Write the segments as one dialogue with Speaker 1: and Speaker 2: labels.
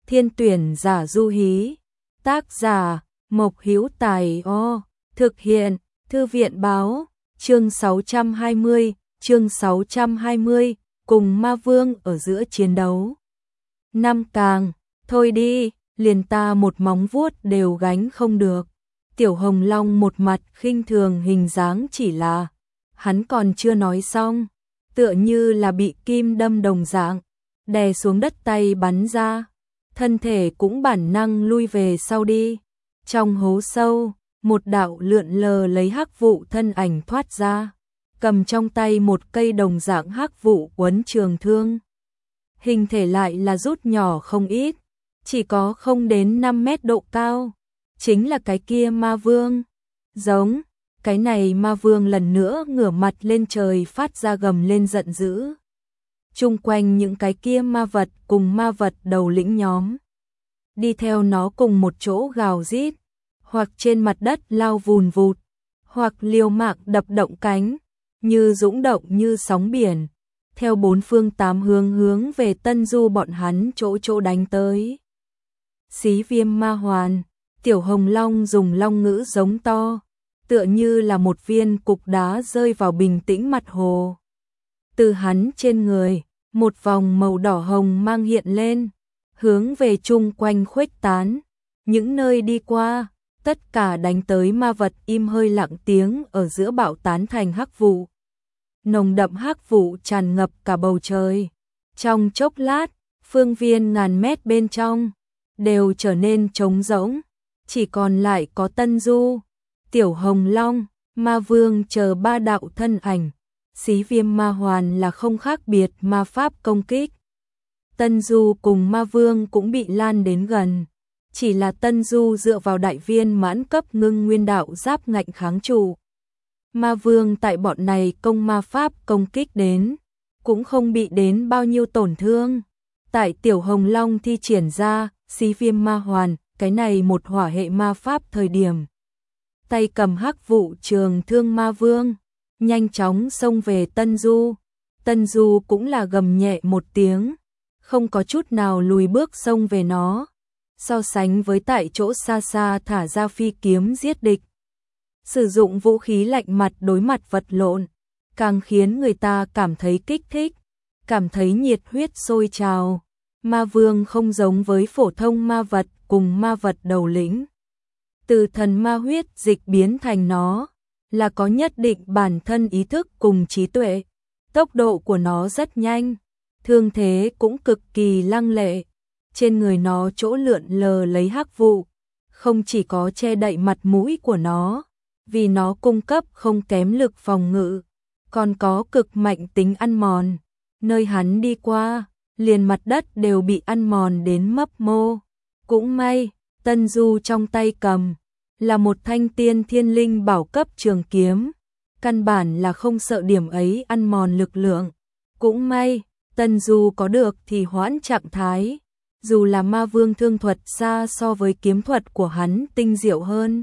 Speaker 1: Thiên tuyển giả du hí. Tác giả Mộc Hữu Tài. Thực hiện Thư viện báo. Chương 620, cùng ma vương ở giữa chiến đấu. Năm càng, thôi đi, liền ta một móng vuốt đều gánh không được. Tiểu Hồng Long một mặt khinh thường hình dáng, chỉ là hắn còn chưa nói xong, tựa như là bị kim đâm đồng dạng, đè xuống đất, tay bắn ra, thân thể cũng bản năng lui về sau đi. Trong hố sâu, một đạo lượn lờ lấy hắc vụ thân ảnh thoát ra, cầm trong tay một cây đồng dạng hắc vụ quấn trường thương. Hình thể lại là rút nhỏ không ít, chỉ có không đến 5 mét độ cao, chính là cái kia ma vương. Giống, cái này ma vương lần nữa ngửa mặt lên trời phát ra gầm lên giận dữ. Chung quanh những cái kia ma vật cùng ma vật đầu lĩnh nhóm, đi theo nó cùng một chỗ gào rít, hoặc trên mặt đất lao vùn vụt, hoặc liều mạng đập động cánh, như dũng động như sóng biển, theo bốn phương tám hướng về Tân Du bọn hắn chỗ đánh tới. Xí Viêm Ma Hoàn. Tiểu Hồng Long dùng long ngữ giống to, tựa như là một viên cục đá rơi vào bình tĩnh mặt hồ. Từ hắn trên người, một vòng màu đỏ hồng mang hiện lên, hướng về chung quanh khuếch tán. Những nơi đi qua, tất cả đánh tới ma vật im hơi lặng tiếng ở giữa bạo tán thành hắc vụ. Nồng đậm hắc vụ tràn ngập cả bầu trời. Trong chốc lát, phương viên ngàn mét bên trong đều trở nên trống rỗng, chỉ còn lại có Tân Du, Tiểu Hồng Long, Ma Vương chờ ba đạo thân ảnh. Xí Viêm Ma Hoàn là không khác biệt ma pháp công kích. Tân Du cùng Ma Vương cũng bị lan đến gần, chỉ là Tân Du dựa vào đại viên mãn cấp ngưng nguyên đạo giáp ngạnh kháng trụ. Ma Vương tại bọn này công ma pháp công kích đến, cũng không bị đến bao nhiêu tổn thương. Tại Tiểu Hồng Long thi triển ra Xí Viêm Ma Hoàn, cái này một hỏa hệ ma pháp thời điểm, tay cầm hắc vụ trường thương Ma Vương nhanh chóng xông về Tân Du. Tân Du cũng là gầm nhẹ một tiếng, không có chút nào lùi bước xông về nó. So sánh với tại chỗ xa xa thả ra phi kiếm giết địch, sử dụng vũ khí lạnh mặt đối mặt vật lộn, càng khiến người ta cảm thấy kích thích, cảm thấy nhiệt huyết sôi trào. Ma Vương không giống với phổ thông ma vật cùng ma vật đầu lĩnh, từ thần ma huyết dịch biến thành nó, là có nhất định bản thân ý thức cùng trí tuệ. Tốc độ của nó rất nhanh, thương thế cũng cực kỳ lăng lệ. Trên người nó chỗ lượn lờ lấy hắc vụ, không chỉ có che đậy mặt mũi của nó, vì nó cung cấp không kém lực phòng ngự, còn có cực mạnh tính ăn mòn. Nơi hắn đi qua, liền mặt đất đều bị ăn mòn đến mấp mô. Cũng may, Tân Du trong tay cầm là một thanh tiên thiên linh bảo cấp trường kiếm, căn bản là không sợ điểm ấy ăn mòn lực lượng. Cũng may, Tân Du có được thì hoãn trạng thái, dù là Ma Vương thương thuật xa so với kiếm thuật của hắn tinh diệu hơn.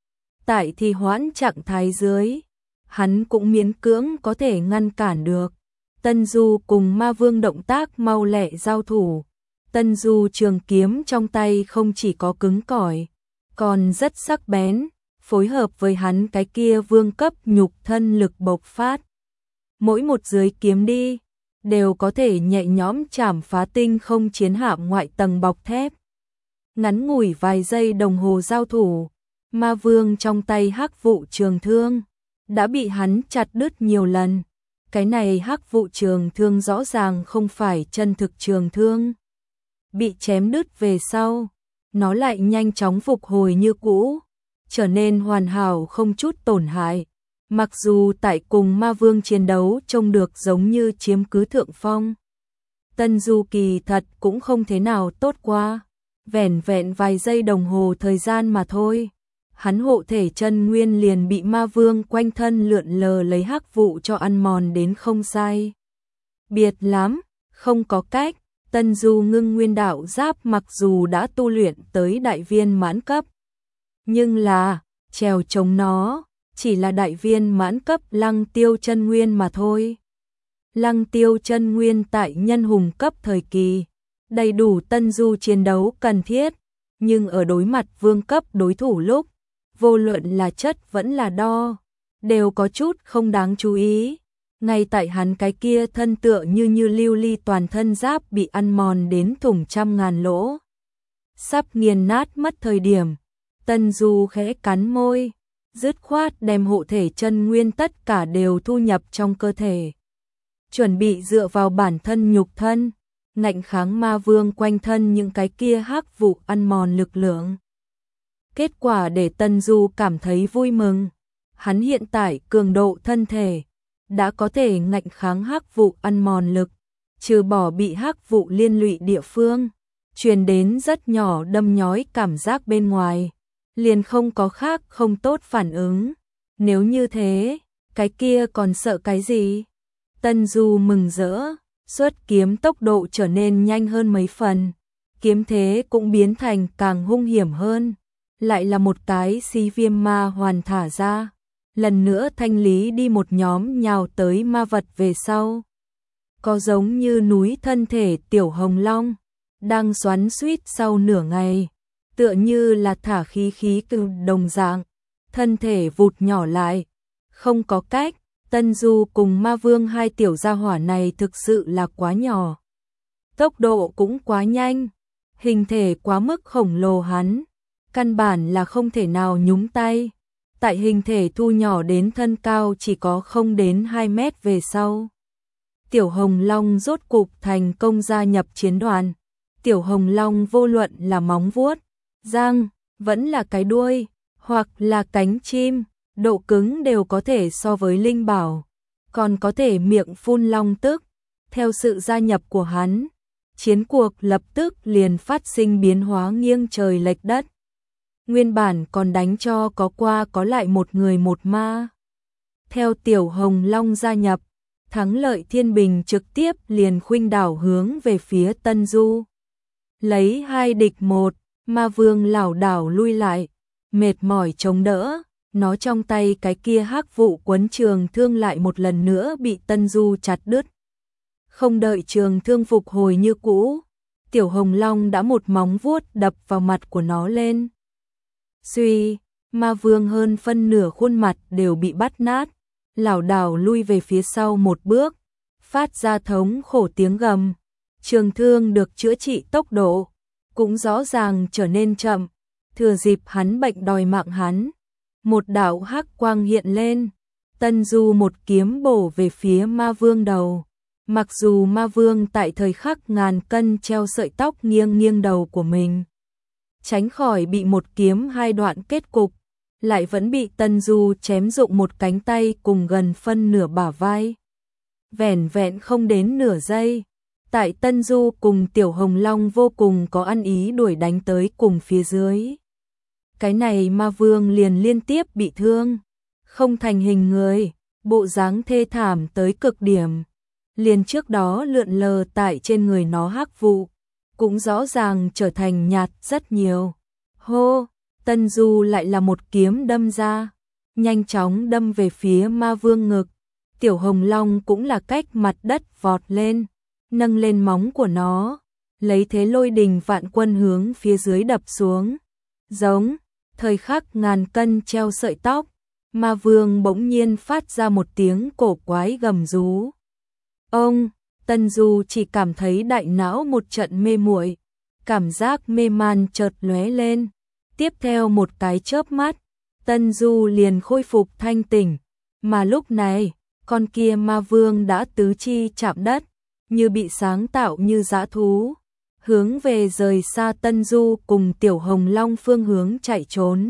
Speaker 1: Tại thì hoãn trạng thái dưới, hắn cũng miễn cưỡng có thể ngăn cản được. Tân Du cùng Ma Vương động tác mau lẹ giao thủ. Tân Du trường kiếm trong tay không chỉ có cứng cỏi, còn rất sắc bén, phối hợp với hắn cái kia vương cấp nhục thân lực bộc phát. Mỗi một dưới kiếm đi, đều có thể nhẹ nhõm chảm phá tinh không chiến hạm ngoại tầng bọc thép. Ngắn ngủi vài giây đồng hồ giao thủ, Ma Vương trong tay hắc vụ trường thương đã bị hắn chặt đứt nhiều lần. Cái này hắc vụ trường thương rõ ràng không phải chân thực trường thương. Bị chém đứt về sau, nó lại nhanh chóng phục hồi như cũ, trở nên hoàn hảo không chút tổn hại. Mặc dù tại cùng Ma Vương chiến đấu trông được giống như chiếm cứ thượng phong, Tân Du kỳ thật cũng không thế nào tốt qua. Vẻn vẹn vài giây đồng hồ thời gian mà thôi, hắn hộ thể chân nguyên liền bị Ma Vương quanh thân lượn lờ lấy hắc vụ cho ăn mòn đến không sai biệt lắm. Không có cách, Tân Du ngưng nguyên đạo giáp mặc dù đã tu luyện tới đại viên mãn cấp, nhưng là trèo chống nó chỉ là đại viên mãn cấp Lăng Tiêu chân nguyên mà thôi. Lăng Tiêu chân nguyên tại nhân hùng cấp thời kỳ đầy đủ Tân Du chiến đấu cần thiết, nhưng ở đối mặt vương cấp đối thủ lúc, vô luận là chất vẫn là đo, đều có chút không đáng chú ý. Ngay tại hắn cái kia thân tựa như lưu ly toàn thân giáp bị ăn mòn đến thủng trăm ngàn lỗ, sắp nghiền nát mất thời điểm, Tân Du khẽ cắn môi, dứt khoát đem hộ thể chân nguyên tất cả đều thu nhập trong cơ thể, chuẩn bị dựa vào bản thân nhục thân, ngạnh kháng ma vương quanh thân những cái kia hắc vụ ăn mòn lực lượng. Kết quả để Tân Du cảm thấy vui mừng, hắn hiện tại cường độ thân thể đã có thể ngạnh kháng hắc vụ ăn mòn lực, trừ bỏ bị hắc vụ liên lụy địa phương, truyền đến rất nhỏ đâm nhói cảm giác bên ngoài, liền không có khác không tốt phản ứng. Nếu như thế, cái kia còn sợ cái gì? Tân Du mừng rỡ, xuất kiếm tốc độ trở nên nhanh hơn mấy phần, kiếm thế cũng biến thành càng hung hiểm hơn, lại là một cái xí viêm ma hoàn thả ra, lần nữa thanh lý đi một nhóm nhào tới ma vật về sau. Có giống như núi thân thể tiểu hồng long, đang xoắn xuýt sau nửa ngày, tựa như là thả khí cự đồng dạng, thân thể vụt nhỏ lại, không có cách. Tân Du cùng ma vương hai tiểu gia hỏa này thực sự là quá nhỏ, tốc độ cũng quá nhanh, hình thể quá mức khổng lồ, hắn căn bản là không thể nào nhúng tay. Tại hình thể thu nhỏ đến thân cao chỉ có không đến 2 mét về sau, tiểu hồng long rốt cục thành công gia nhập chiến đoàn. Tiểu hồng long vô luận là móng vuốt, răng, vẫn là cái đuôi, hoặc là cánh chim, độ cứng đều có thể so với linh bảo, còn có thể miệng phun long tức. Theo sự gia nhập của hắn, chiến cuộc lập tức liền phát sinh biến hóa nghiêng trời lệch đất. Nguyên bản còn đánh cho có qua có lại một người một ma. Theo tiểu hồng long gia nhập, thắng lợi thiên bình trực tiếp liền khuynh đảo hướng về phía Tân Du. Lấy 2 địch 1, ma vương lảo đảo lui lại, mệt mỏi chống đỡ. Nó trong tay cái kia hắc vụ quấn trường thương lại một lần nữa bị Tân Du chặt đứt. Không đợi trường thương phục hồi như cũ, tiểu hồng long đã một móng vuốt đập vào mặt của nó lên. Suy, ma vương hơn phân nửa khuôn mặt đều bị bắt nát, lảo đảo lui về phía sau một bước, phát ra thống khổ tiếng gầm. Trường thương được chữa trị tốc độ cũng rõ ràng trở nên chậm, thừa dịp hắn bệnh đòi mạng hắn. Một đạo hắc quang hiện lên, Tân Du một kiếm bổ về phía ma vương đầu. Mặc dù ma vương tại thời khắc ngàn cân treo sợi tóc nghiêng đầu của mình, tránh khỏi bị một kiếm hai đoạn kết cục, lại vẫn bị Tân Du chém rụng một cánh tay cùng gần phân nửa bả vai. Vẻn vẹn không đến nửa giây, tại Tân Du cùng tiểu hồng long vô cùng có ăn ý đuổi đánh tới cùng phía dưới. Cái này ma vương liền liên tiếp bị thương, không thành hình người, bộ dáng thê thảm tới cực điểm. Liền trước đó lượn lờ tại trên người nó hắc vụ, cũng rõ ràng trở thành nhạt rất nhiều. Hô, Tân Du lại là một kiếm đâm ra, nhanh chóng đâm về phía ma vương ngực. Tiểu hồng long cũng là cách mặt đất vọt lên, nâng lên móng của nó, lấy thế lôi đình vạn quân hướng phía dưới đập xuống. Giống, thời khắc ngàn cân treo sợi tóc, ma vương bỗng nhiên phát ra một tiếng cổ quái gầm rú. Ông, Tân Du chỉ cảm thấy đại não một trận mê muội, cảm giác mê man chợt lóe lên. Tiếp theo một cái chớp mắt, Tân Du liền khôi phục thanh tỉnh, mà lúc này, con kia ma vương đã tứ chi chạm đất, như bị sáng tạo như dã thú, hướng về rời xa Tân Du cùng tiểu hồng long phương hướng chạy trốn.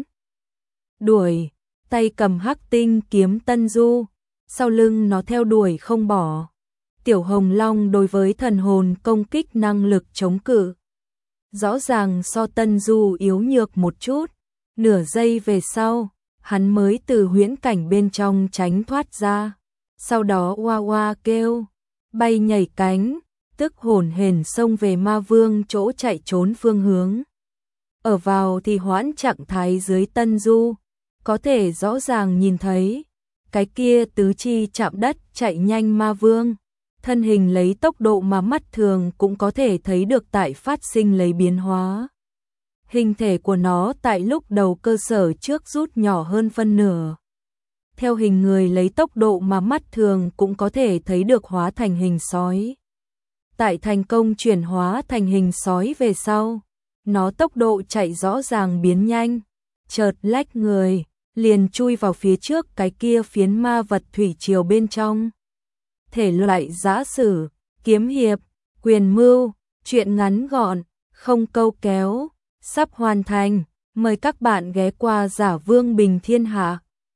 Speaker 1: Đuổi, tay cầm hắc tinh kiếm Tân Du, sau lưng nó theo đuổi không bỏ. Tiểu hồng long đối với thần hồn công kích năng lực chống cự rõ ràng so Tân Du yếu nhược một chút. Nửa giây về sau, hắn mới từ huyễn cảnh bên trong tránh thoát ra, sau đó oa oa kêu, bay nhảy cánh, tức hổn hển xông về ma vương chỗ chạy trốn phương hướng. Ở vào thì hoãn trạng thái dưới Tân Du, có thể rõ ràng nhìn thấy cái kia tứ chi chạm đất chạy nhanh ma vương, thân hình lấy tốc độ mà mắt thường cũng có thể thấy được tại phát sinh lấy biến hóa. Hình thể của nó tại lúc đầu cơ sở trước rút nhỏ hơn phân nửa. Theo hình người lấy tốc độ mà mắt thường cũng có thể thấy được hóa thành hình sói. Tại thành công chuyển hóa thành hình sói về sau, nó tốc độ chạy rõ ràng biến nhanh, chợt lách người, liền chui vào phía trước cái kia phiến ma vật thủy triều bên trong. Thể loại giã sử, kiếm hiệp, quyền mưu, truyện ngắn gọn, không câu kéo, sắp hoàn thành, mời các bạn ghé qua Giả Vương Bình Thiên Hạ.